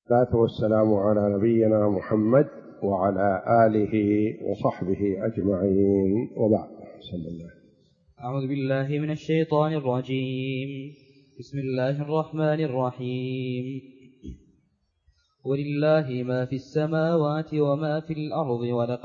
والصلاة والسلام على نبينا محمد وعلى آله وصحبه أجمعين، وبعد. بسم الله. أعوذ بالله من الشيطان الرجيم. بسم الله الرحمن الرحيم. ولله ما في السماوات وما في الأرض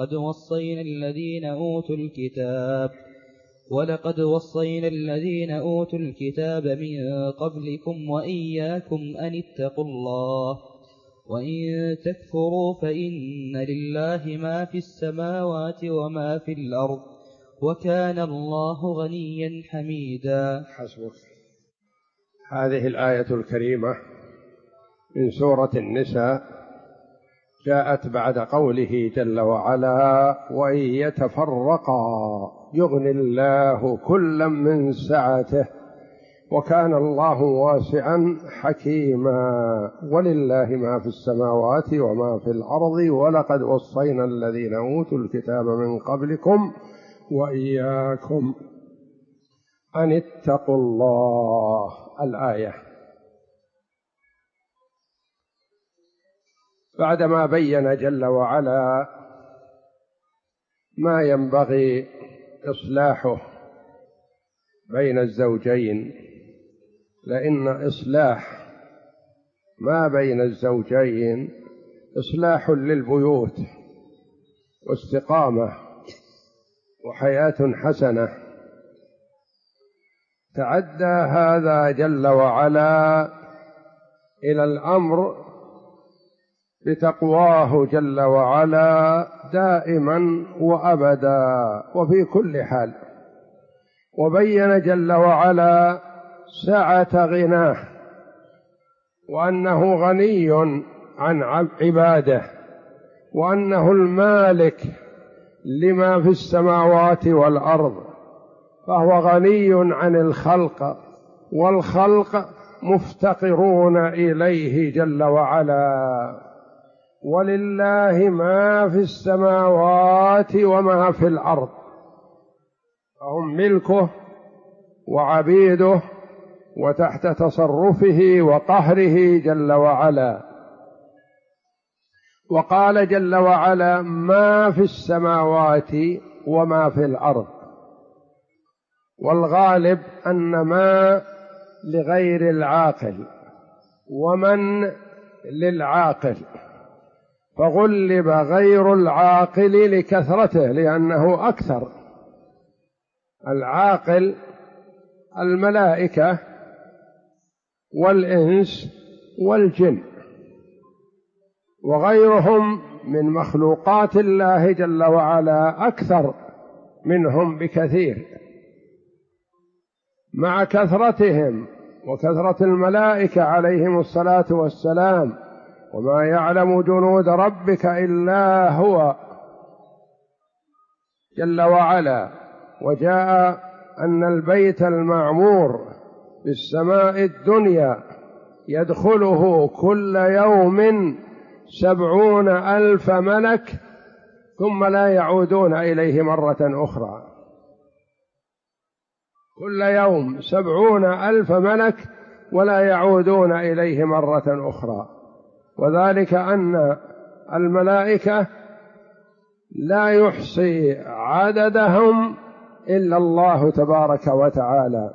ولقد وصينا الذين أوتوا الكتاب من قبلكم وإياكم أن اتقوا الله وإن تكفروا فإن لله ما في السماوات وما في الأرض وكان الله غنيا حميدا. حسبك. هذه الآية الكريمة من سورة النساء جاءت بعد قوله جل وعلا: وإن يتفرقا يغني الله كلا من سعته وكان الله واسعا حكيما ولله ما في السماوات وما في الأرض ولقد وصينا الذين أوتوا الكتاب من قبلكم وإياكم أن اتقوا الله. الآية بعدما بين جل وعلا ما ينبغي إصلاحه بين الزوجين، لأن إصلاح ما بين الزوجين إصلاح للبيوت واستقامة وحياة حسنة. تعدى هذا جل وعلا إلى الأمر بتقواه جل وعلا دائما وأبدا وفي كل حال، وبين جل وعلا سعة غناه وأنه غني عن عباده وأنه المالك لما في السماوات والأرض، فهو غني عن الخلق والخلق مفتقرون إليه جل وعلا. ولله ما في السماوات وما في الأرض، فهم ملكه وعبيده وتحت تصرفه وقهره جل وعلا. وقال جل وعلا: ما في السماوات وما في الأرض، والغالب أن ما لغير العاقل ومن للعاقل، فغلب غير العاقل لكثرته لأنه أكثر. العاقل الملائكة والإنس والجن، وغيرهم من مخلوقات الله جل وعلا أكثر منهم بكثير. مع كثرتهم وكثرة الملائكة عليهم الصلاة والسلام، وما يعلم جنود ربك إلا هو جل وعلا. وجاء أن البيت المعمور في السماء الدنيا يدخله كل يوم 70,000 ملك ثم لا يعودون إليه مرة أخرى. كل يوم 70,000 ملك ولا يعودون إليه مرة أخرى، وذلك أن الملائكة لا يحصي عددهم إلا الله تبارك وتعالى.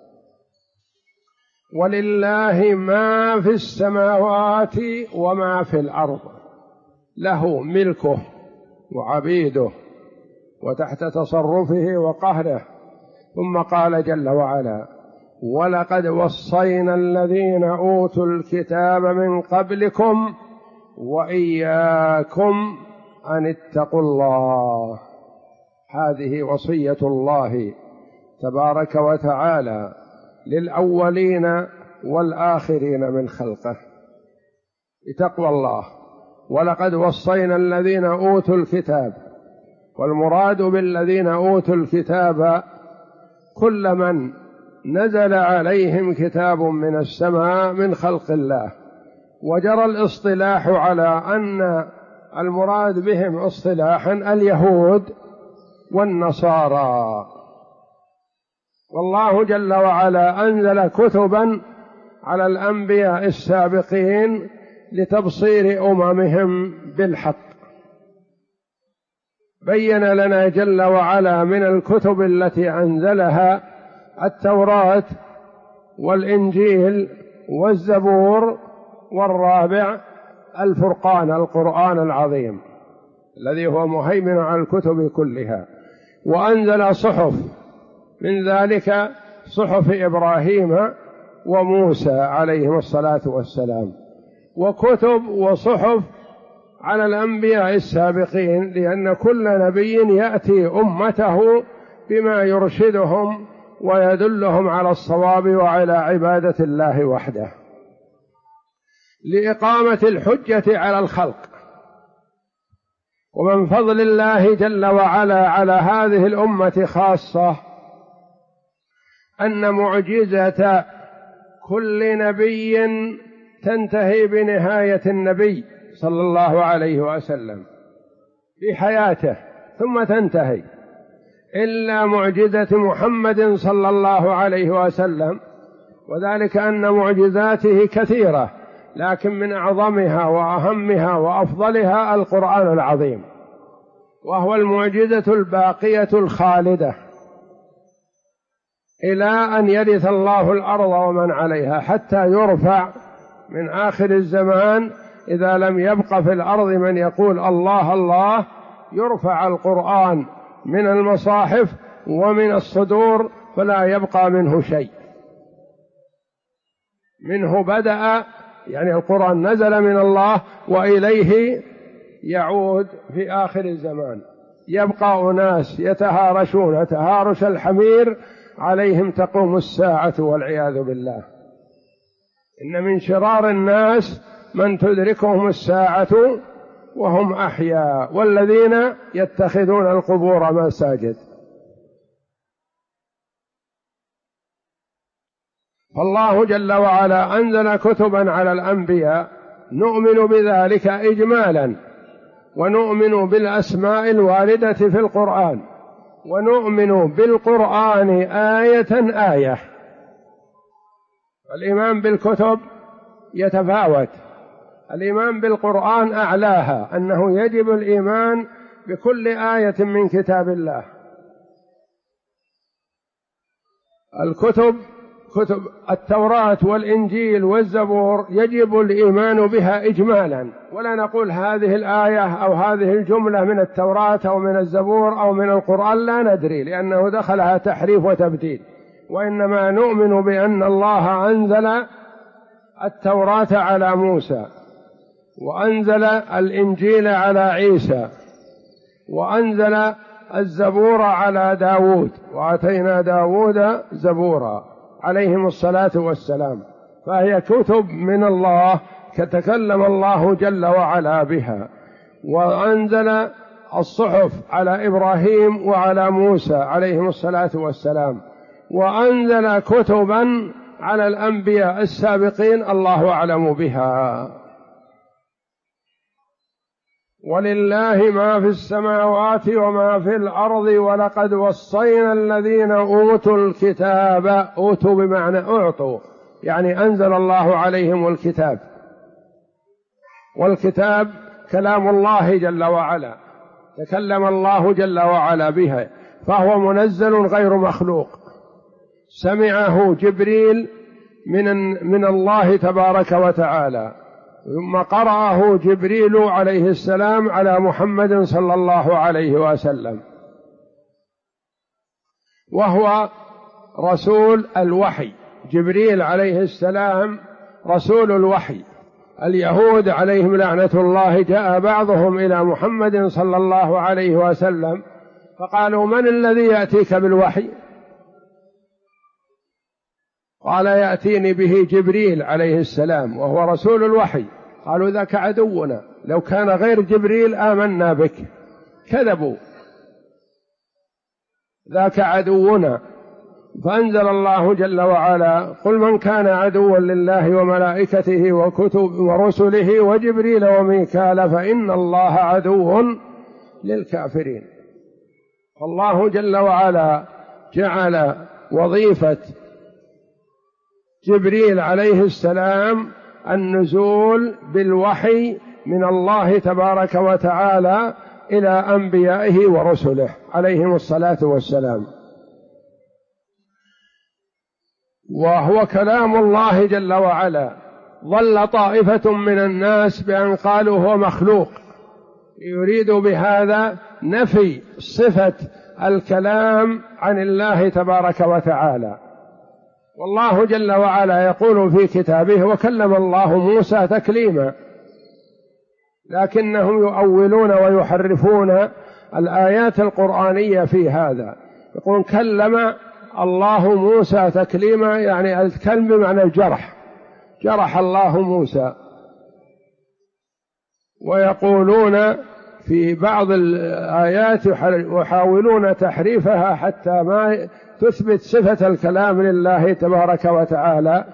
ولله ما في السماوات وما في الأرض، له ملكه وعبيده وتحت تصرفه وقهره. ثم قال جل وعلا: ولقد وصينا الذين أوتوا الكتاب من قبلكم وإياكم أن اتقوا الله. هذه وصية الله تبارك وتعالى للأولين والآخرين من خلقه بتقوى الله. ولقد وصينا الذين أوتوا الكتاب، والمراد بالذين أوتوا الكتاب كل من نزل عليهم كتاب من السماء من خلق الله. وجرى الاصطلاح على أن المراد بهم اصطلاحا اليهود والنصارى. والله جل وعلا أنزل كتبا على الأنبياء السابقين لتبصير أممهم بالحق. بين لنا جل وعلا من الكتب التي أنزلها التوراة والإنجيل والزبور، والرابع الفرقان القرآن العظيم الذي هو مهيمن على الكتب كلها. وأنزل صحف، من ذلك صحف إبراهيم وموسى عليهم الصلاة والسلام، وكتب وصحف على الأنبياء السابقين، لأن كل نبي يأتي أمته بما يرشدهم ويدلهم على الصواب وعلى عبادة الله وحده، لإقامة الحجة على الخلق. ومن فضل الله جل وعلا على هذه الأمة خاصة أن معجزة كل نبي تنتهي بنهاية النبي صلى الله عليه وسلم في حياته ثم تنتهي، إلا معجزة محمد صلى الله عليه وسلم، وذلك أن معجزاته كثيرة، لكن من أعظمها وأهمها وأفضلها القرآن العظيم، وهو المعجزة الباقية الخالدة إلى أن يرث الله الأرض ومن عليها، حتى يرفع من آخر الزمان إذا لم يبق في الأرض من يقول الله الله، يرفع القرآن من المصاحف ومن الصدور فلا يبقى منه شيء. منه بدأ، يعني القرآن نزل من الله وإليه يعود في آخر الزمان. يبقى أناس يتهارشون تهارش الحمير، عليهم تقوم الساعة والعياذ بالله. إن من شرار الناس من تدركهم الساعة وهم أحياء، والذين يتخذون القبور مساجد. فالله جل وعلا أنزل كتبا على الأنبياء نؤمن بذلك إجمالا، ونؤمن بالأسماء الواردة في القرآن، ونؤمن بالقرآن آية آية. الإيمان بالكتب يتفاوت، الإيمان بالقرآن أعلاها، أنه يجب الإيمان بكل آية من كتاب الله. الكتب، كتب التوراة والإنجيل والزبور، يجب الإيمان بها إجمالا، ولا نقول هذه الآية أو هذه الجملة من التوراة أو من الزبور أو من القرآن، لا ندري، لأنه دخلها تحريف وتبديل. وإنما نؤمن بأن الله أنزل التوراة على موسى، وأنزل الإنجيل على عيسى، وأنزل الزبور على داود، وآتينا داود زبورا عليهم الصلاة والسلام. فهي كتب من الله تكلم الله جل وعلا بها. وأنزل الصحف على إبراهيم وعلى موسى عليهم الصلاة والسلام، وأنزل كتبا على الأنبياء السابقين الله أعلم بها. ولله ما في السماوات وما في الأرض ولقد وصينا الذين أوتوا الكتاب، أوتوا بمعنى أعطوا، يعني أنزل الله عليهم الكتاب، والكتاب كلام الله جل وعلا، تكلم الله جل وعلا بها، فهو منزل غير مخلوق، سمعه جبريل من الله تبارك وتعالى، ثم قرأه جبريل عليه السلام على محمد صلى الله عليه وسلم، وهو رسول الوحي. جبريل عليه السلام رسول الوحي. اليهود عليهم لعنة الله جاء بعضهم إلى محمد صلى الله عليه وسلم فقالوا: من الذي يأتيك بالوحي؟ قال: يأتيني به جبريل عليه السلام وهو رسول الوحي. قالوا: ذاك عدونا، لو كان غير جبريل آمنا بك. كذبوا، ذاك عدونا. فأنزل الله جل وعلا: قل من كان عدوا لله وملائكته وكتب ورسله وجبريل وميكال فإن الله عدو للكافرين. فالله جل وعلا جعل وظيفة جبريل عليه السلام النزول بالوحي من الله تبارك وتعالى إلى أنبيائه ورسله عليهم الصلاة والسلام، وهو كلام الله جل وعلا. ظل طائفة من الناس بأن قالوا هو مخلوق، يريد بهذا نفي صفة الكلام عن الله تبارك وتعالى. والله جل وعلا يقول في كتابه: وكلم الله موسى تكليما، لكنهم يؤولون ويحرفون الآيات القرآنية في هذا. يقول كلم الله موسى تكليما، يعني الكلم بمعنى الجرح، جرح الله موسى. ويقولون في بعض الآيات يحاولون تحريفها حتى ما تثبت صفة الكلام لله تبارك وتعالى.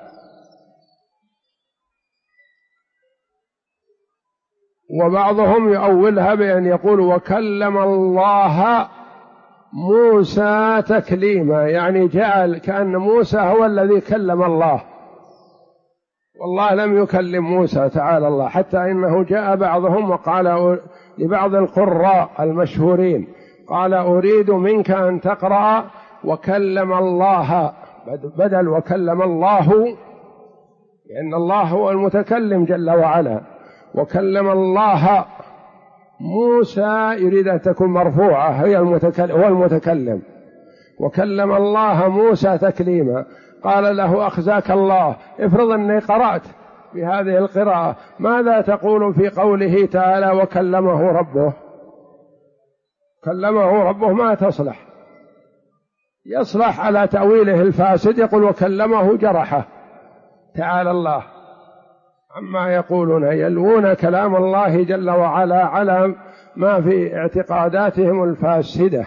وبعضهم يؤولها بأن يقول وكلم الله موسى تكليما، يعني جعل كأن موسى هو الذي كلم الله، والله لم يكلم موسى تعالى الله. حتى إنه جاء بعضهم وقال لبعض القراء المشهورين، قال أريد منك أن تقرأ وكلم الله بدل وكلم الله، لأن الله هو المتكلم جل وعلا. وكلم الله موسى يريد أن تكون مرفوعة، هو المتكلم. وكلم الله موسى تكليما. قال له أخزاك الله، افرض أني قرأت بهذه القراءة، ماذا تقول في قوله تعالى وكلمه ربه؟ كلمه ربه ما تصلح، يصلح على تأويله الفاسد، يقول وكلمه جرحه. تعالى الله عما يقولون، يلوون كلام الله جل وعلا على ما في اعتقاداتهم الفاسدة.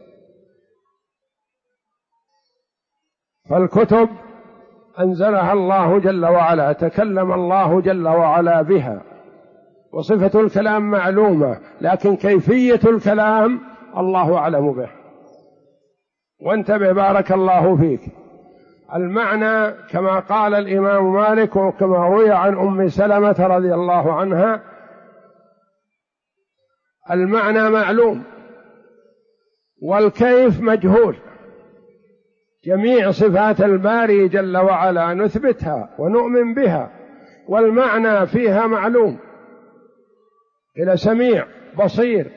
فالكتب أنزلها الله جل وعلا، تكلم الله جل وعلا بها، وصفة الكلام معلومة، لكن كيفية الكلام الله أعلم به. وانتبه بارك الله فيك، المعنى كما قال الإمام مالك وكما روي عن أم سلمة رضي الله عنها، المعنى معلوم والكيف مجهول. جميع صفات الباري جل وعلا نثبتها ونؤمن بها، والمعنى فيها معلوم، إلى سميع بصير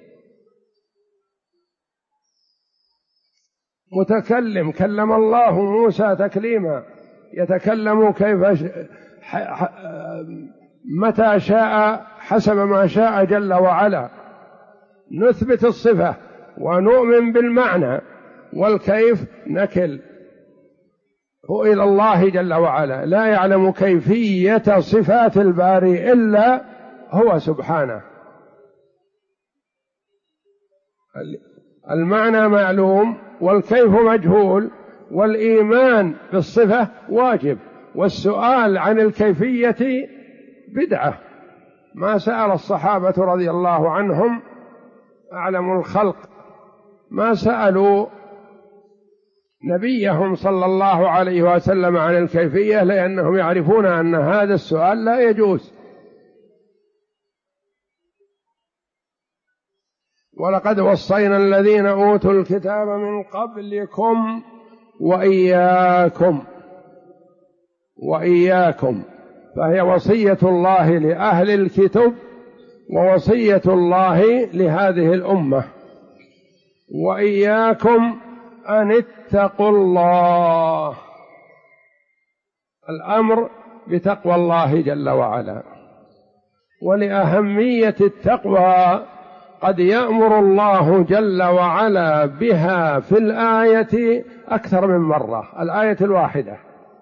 متكلم. كلم الله موسى تكليما، يتكلم كيف متى شاء حسب ما شاء جل وعلا. نثبت الصفة ونؤمن بالمعنى، والكيف نكل هو إلى الله جل وعلا. لا يعلم كيفية صفات الباري إلا هو سبحانه. المعنى معلوم والكيف مجهول، والإيمان بالصفة واجب، والسؤال عن الكيفية بدعة. ما سأل الصحابة رضي الله عنهم أعلم الخلق، ما سألوا نبيهم صلى الله عليه وسلم عن الكيفية، لأنهم يعرفون أن هذا السؤال لا يجوز. ولقد وصينا الذين أوتوا الكتاب من قبلكم وإياكم، فهي وصية الله لأهل الكتب ووصية الله لهذه الأمة. وإياكم أن اتقوا الله، الأمر بتقوى الله جل وعلا. ولأهمية التقوى قد يأمر الله جل وعلا بها في الآية أكثر من مرة، الآية الواحدة،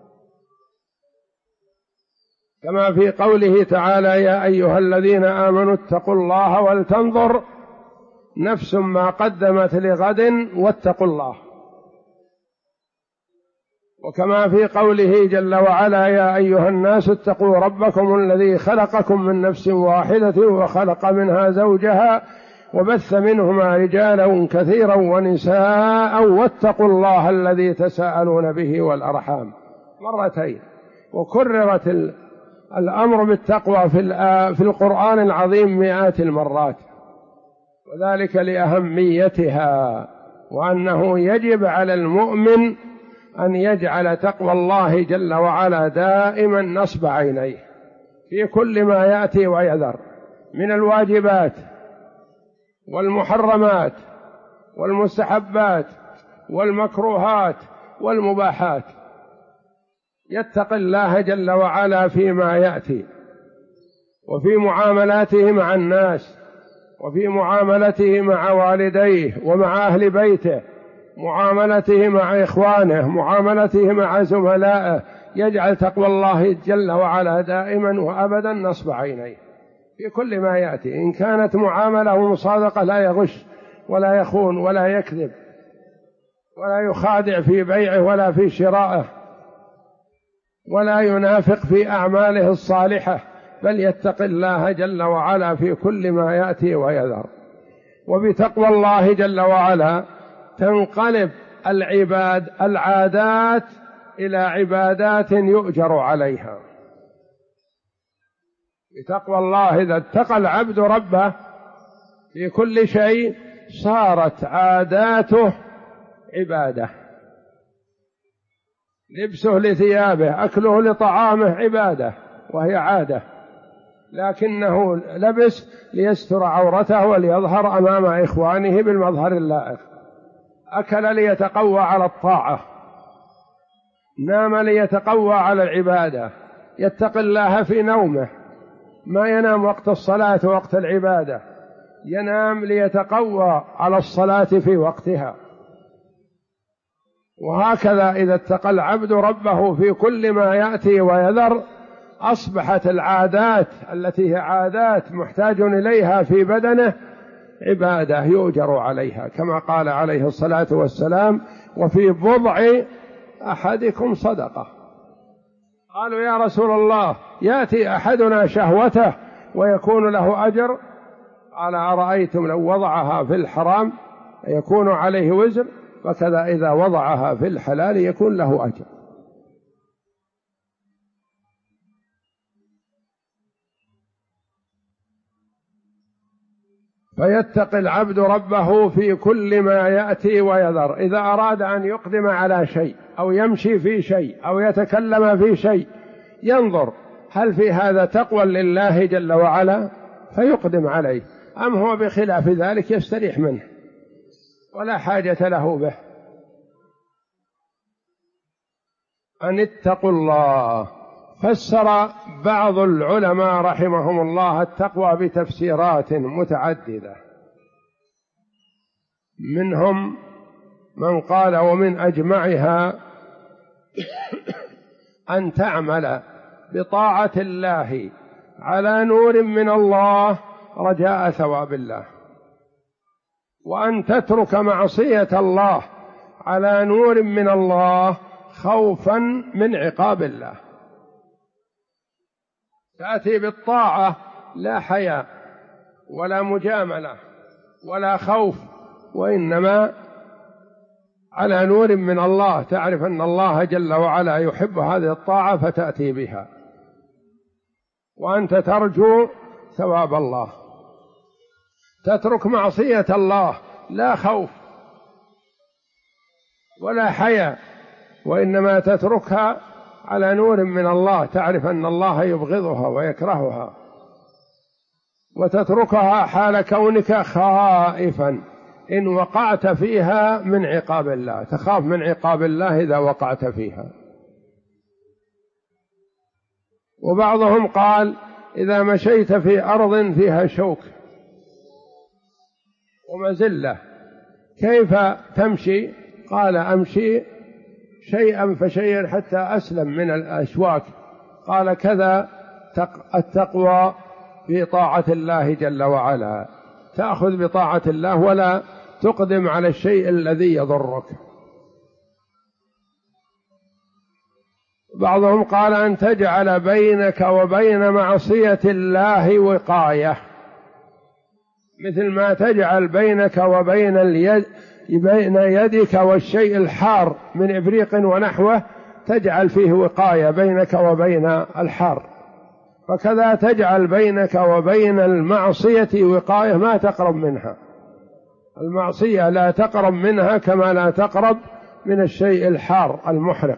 كما في قوله تعالى يا أيها الذين آمنوا اتقوا الله ولتنظر نفس ما قدمت لغد واتقوا الله. وكما في قوله جل وعلا يا أيها الناس اتقوا ربكم الذي خلقكم من نفس واحدة وخلق منها زوجها وبث منهما رجالا كثيرا ونساء واتقوا الله الذي تساءلون به والأرحام، مرتين. وكررت الأمر بالتقوى في القرآن العظيم مئات المرات، وذلك لأهميتها، وأنه يجب على المؤمن أن يجعل تقوى الله جل وعلا دائما نصب عينيه في كل ما يأتي ويذر من الواجبات والمحرمات والمستحبات والمكروهات والمباحات، يتقي الله جل وعلا فيما يأتي، وفي معاملاته مع الناس، وفي معاملته مع والديه ومع أهل بيته، معاملته مع إخوانه، معاملته مع زملائه، يجعل تقوى الله جل وعلا دائما وأبدا نصب عينيه في كل ما يأتي. إن كانت معاملة ومصادقة لا يغش ولا يخون ولا يكذب ولا يخادع في بيعه ولا في شرائه ولا ينافق في أعماله الصالحة، بل يتقي الله جل وعلا في كل ما يأتي ويذر. وبتقوى الله جل وعلا تنقلب العادات إلى عبادات يؤجر عليها. بتقوى الله إذا اتقى العبد ربه في كل شيء صارت عاداته عبادة، لبسه لثيابه، أكله لطعامه عبادة وهي عادة، لكنه لبس ليستر عورته وليظهر أمام إخوانه بالمظهر اللائق، أكل ليتقوى على الطاعة، نام ليتقوى على العبادة، يتقي الله في نومه، ما ينام وقت الصلاة وقت العبادة، ينام ليتقوى على الصلاة في وقتها. وهكذا إذا اتقى العبد ربه في كل ما يأتي ويذر أصبحت العادات التي هي عادات محتاج إليها في بدنه عبادة يؤجر عليها، كما قال عليه الصلاة والسلام: وفي بضع أحدكم صدقة. قالوا: يا رسول الله، يأتي أحدنا شهوته ويكون له أجر؟ قال: أرأيتم لو وضعها في الحرام يكون عليه وزر، فكذا إذا وضعها في الحلال يكون له أجر. فيتقي العبد ربه في كل ما يأتي ويذر. إذا أراد أن يقدم على شيء أو يمشي في شيء أو يتكلم في شيء ينظر هل في هذا تقوى لله جل وعلا فيقدم عليه، أم هو بخلاف ذلك يستريح منه ولا حاجة له به. أن اتقوا الله. فسر بعض العلماء رحمهم الله التقوى بتفسيرات متعددة، منهم من قال ومن أجمعها أن تعمل بطاعة الله على نور من الله رجاء ثواب الله، وأن تترك معصية الله على نور من الله خوفا من عقاب الله. تأتي بالطاعة لا حياء ولا مجاملة ولا خوف، وإنما على نور من الله، تعرف أن الله جل وعلا يحب هذه الطاعة فتأتي بها، وأنت ترجو ثواب الله. تترك معصية الله لا خوف ولا حياء، وإنما تتركها على نور من الله، تعرف أن الله يبغضها ويكرهها، وتتركها حال كونك خائفا إن وقعت فيها من عقاب الله، تخاف من عقاب الله إذا وقعت فيها. وبعضهم قال: إذا مشيت في أرض فيها شوك ومزلة كيف تمشي؟ قال: أمشي شيئا فشيئا حتى أسلم من الأشواك. قال: كذا التقوى في طاعة الله جل وعلا، تأخذ بطاعة الله ولا تقدم على الشيء الذي يضرك. بعضهم قال: أن تجعل بينك وبين معصية الله وقاية، مثل ما تجعل بينك وبين بين يدك والشيء الحار من إبريق ونحوه، تجعل فيه وقاية بينك وبين الحار، فكذا تجعل بينك وبين المعصية وقاية ما تقرب منها. المعصية لا تقرب منها كما لا تقرب من الشيء الحار المحرق.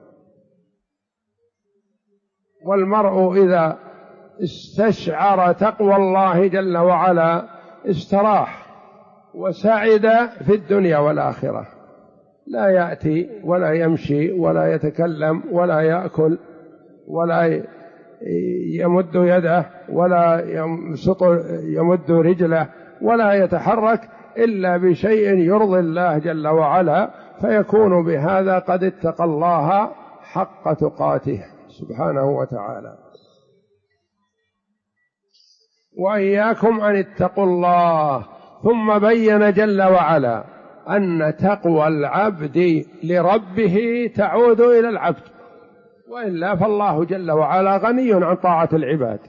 والمرء إذا استشعر تقوى الله جل وعلا استراح وسعد في الدنيا والآخرة، لا يأتي ولا يمشي ولا يتكلم ولا يأكل ولا يمد يده ولا يمد رجله ولا يتحرك إلا بشيء يرضي الله جل وعلا، فيكون بهذا قد اتقى الله حق تقاته سبحانه وتعالى. وإياكم أن اتقوا الله. ثم بين جل وعلا أن تقوى العبد لربه تعود إلى العبد، وإلا فالله جل وعلا غني عن طاعة العباد.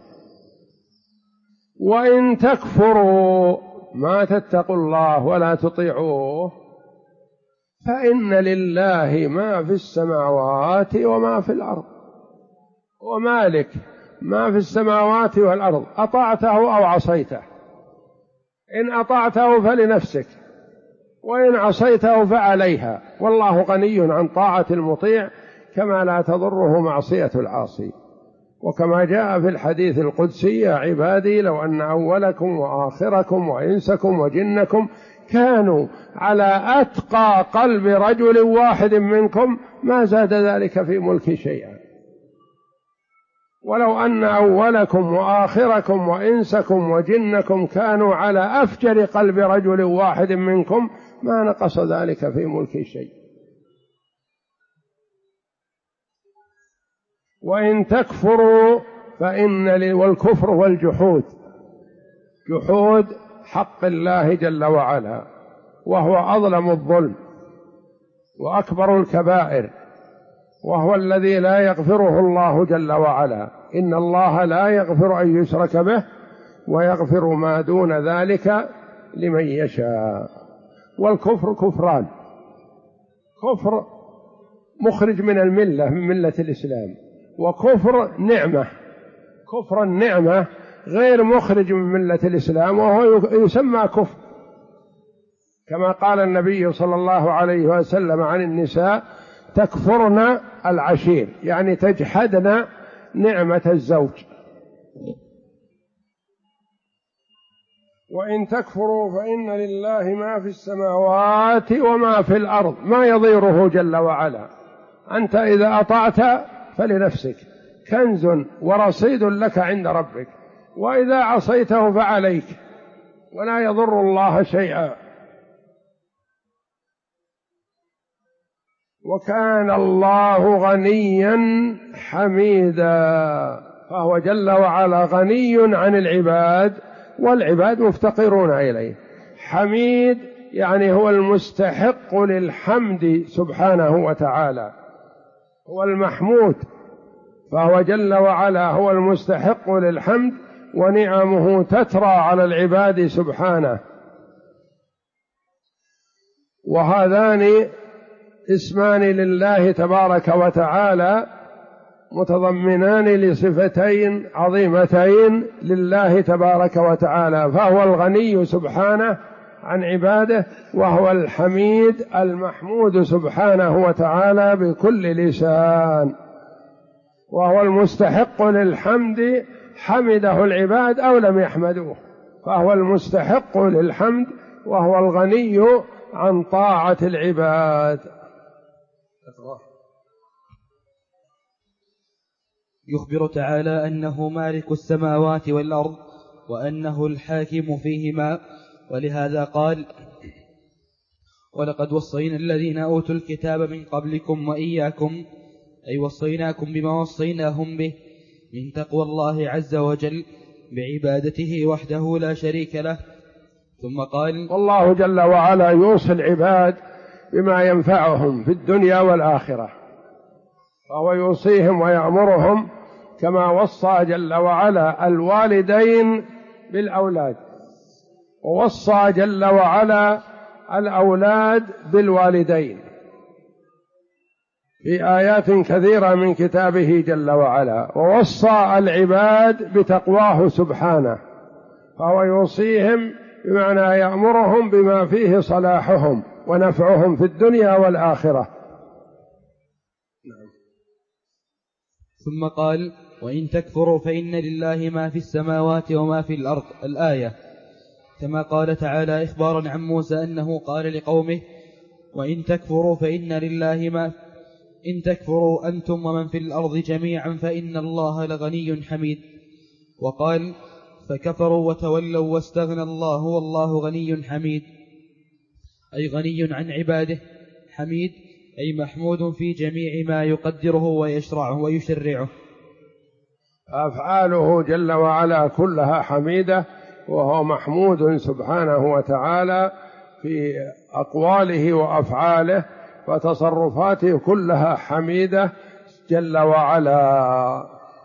وإن تكفروا ما تتقوا الله ولا تطيعوه فإن لله ما في السماوات وما في الأرض. ومالك ما في السماوات والأرض، أطعته أو عصيته. إن أطعته فلنفسك، وإن عصيته فعليها، والله غني عن طاعة المطيع كما لا تضره معصية العاصي. وكما جاء في الحديث القدسي: يا عبادي لو أن أولكم وآخركم وإنسكم وجنكم كانوا على أتقى قلب رجل واحد منكم ما زاد ذلك في ملكي شيئا. ولو أن أولكم وآخركم وإنسكم وجنكم كانوا على أفجر قلب رجل واحد منكم ما نقص ذلك في ملكي شيء. وإن تكفروا والكفر والجحود، جحود حق الله جل وعلا، وهو أظلم الظلم وأكبر الكبائر، وهو الذي لا يغفره الله جل وعلا. إن الله لا يغفر أن يشرك به ويغفر ما دون ذلك لمن يشاء. والكفر كفران: كفر مخرج من الملة، من ملة الإسلام، وكفر نعمة. كفر النعمة غير مخرج من ملة الإسلام، وهو يسمى كفر، كما قال النبي صلى الله عليه وسلم عن النساء: تكفرن العشير، يعني تجحدن نعمة الزوج. وإن تكفروا فإن لله ما في السماوات وما في الأرض، ما يضيره جل وعلا. أنت إذا أطعت فلنفسك، كنز ورصيد لك عند ربك، وإذا عصيته فعليك، ولا يضر الله شيئا. وكان الله غنيا حميدا، فهو جل وعلا غني عن العباد، والعباد مفتقرون إليه. حميد يعني هو المستحق للحمد سبحانه وتعالى، هو المحمود، فهو جل وعلا هو المستحق للحمد، ونعمه تترى على العباد سبحانه. وهذان اسمان لله تبارك وتعالى متضمنان لصفتين عظيمتين لله تبارك وتعالى، فهو الغني سبحانه عن عباده، وهو الحميد المحمود سبحانه وتعالى بكل لسان، وهو المستحق للحمد، حمده العباد أو لم يحمدوه، فهو المستحق للحمد، وهو الغني عن طاعة العباد. يخبر تعالى أنه مالك السماوات والأرض، وأنه الحاكم فيهما، ولهذا قال: ولقد وصينا الذين أوتوا الكتاب من قبلكم وإياكم، أي وصيناكم بما وصيناهم به من تقوى الله عز وجل بعبادته وحده لا شريك له. ثم قال: والله جل وعلا يوصي العباد بما ينفعهم في الدنيا والآخرة، فهو يوصيهم ويأمرهم كما وصى جل وعلا الوالدين بالأولاد، ووصى جل وعلا الأولاد بالوالدين، في آيات كثيرة من كتابه جل وعلا، ووصى العباد بتقواه سبحانه، فهو يوصيهم بمعنى يأمرهم بما فيه صلاحهم ونفعهم في الدنيا والآخرة. ثم قال: وإن تكفروا فإن لله ما في السماوات وما في الأرض، الآية. كما قال تعالى إخبارا عن موسى أنه قال لقومه: وإن تكفروا فإن لله ما إن تكفروا أنتم ومن في الأرض جميعا فإن الله لغني حميد. وقال: فكفروا وتولوا واستغنى الله والله غني حميد، أي غني عن عباده، حميد أي محمود في جميع ما يقدره ويشرعه ويشرعه. أفعاله جل وعلا كلها حميدة، وهو محمود سبحانه وتعالى في أقواله وأفعاله، فتصرفاته كلها حميدة جل وعلا.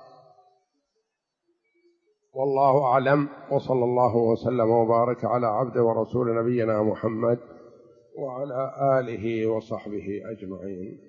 والله أعلم، وصلى الله وسلم وبارك على عبده ورسول نبينا محمد وعلى آله وصحبه أجمعين.